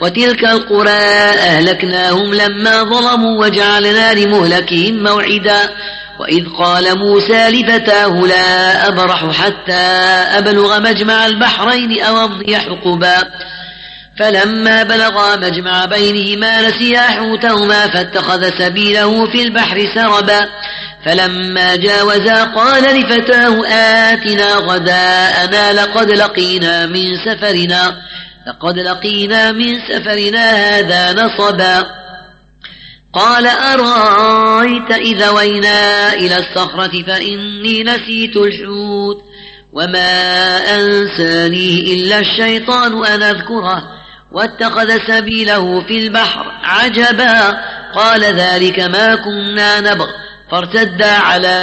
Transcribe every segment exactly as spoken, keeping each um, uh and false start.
وتلك القرى أهلكناهم لما ظلموا وجعلنا لمهلكهم موعدا وإذ قال موسى لفتاه لا أبرح حتى أبلغ مجمع البحرين أو أمضي حقبا فلما بلغا مجمع بينهما نسيا حوتهما فاتخذ سبيله في البحر سربا فلما جاوزا قال لفتاه آتنا غداءنا لقد لقينا من سفرنا لقد لقينا من سفرنا هذا نصبا قال أرأيت إذا وينا إلى الصخرة فإني نسيت الحوت وما أنسانيه إلا الشيطان أن أذكره واتخذ سبيله في البحر عجبا قال ذلك ما كنا نبغ فارتدا على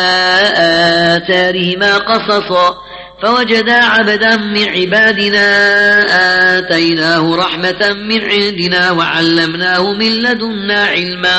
آثارهما قصصا فوجدا عبدا من عبادنا آتيناه رحمة من عندنا وعلمناه من لدنا علما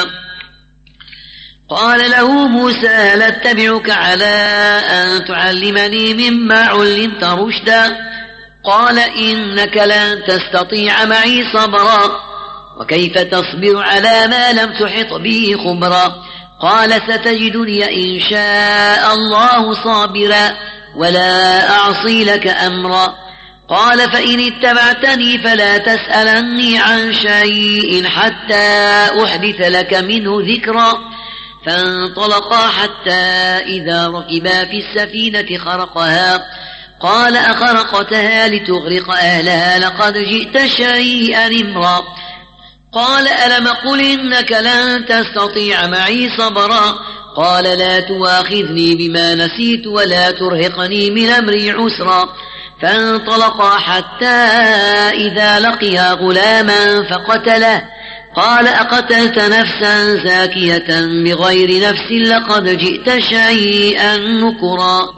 قال له موسى هل اتبعك على أن تعلمني مما علمت رشدا قال إنك لن تستطيع معي صبرا وكيف تصبر على ما لم تحط به خبرا قال ستجدني إن شاء الله صابرا ولا أعصي لك أمرا قال فإن اتبعتني فلا تسألني عن شيء حتى أحدث لك منه ذكرا فانطلقا حتى إذا ركبا في السفينة خرقها قال أخرقتها لتغرق أهلها لقد جئت شيئا إمرا قال ألم قل إنك لن تستطيع معي صبرا قال لا تواخذني بما نسيت ولا ترهقني من أمري عسرا فانطلقا حتى إذا لقيا غلاما فقتله قال أقتلت نفسا زاكية بغير نفس لقد جئت شيئا نكرا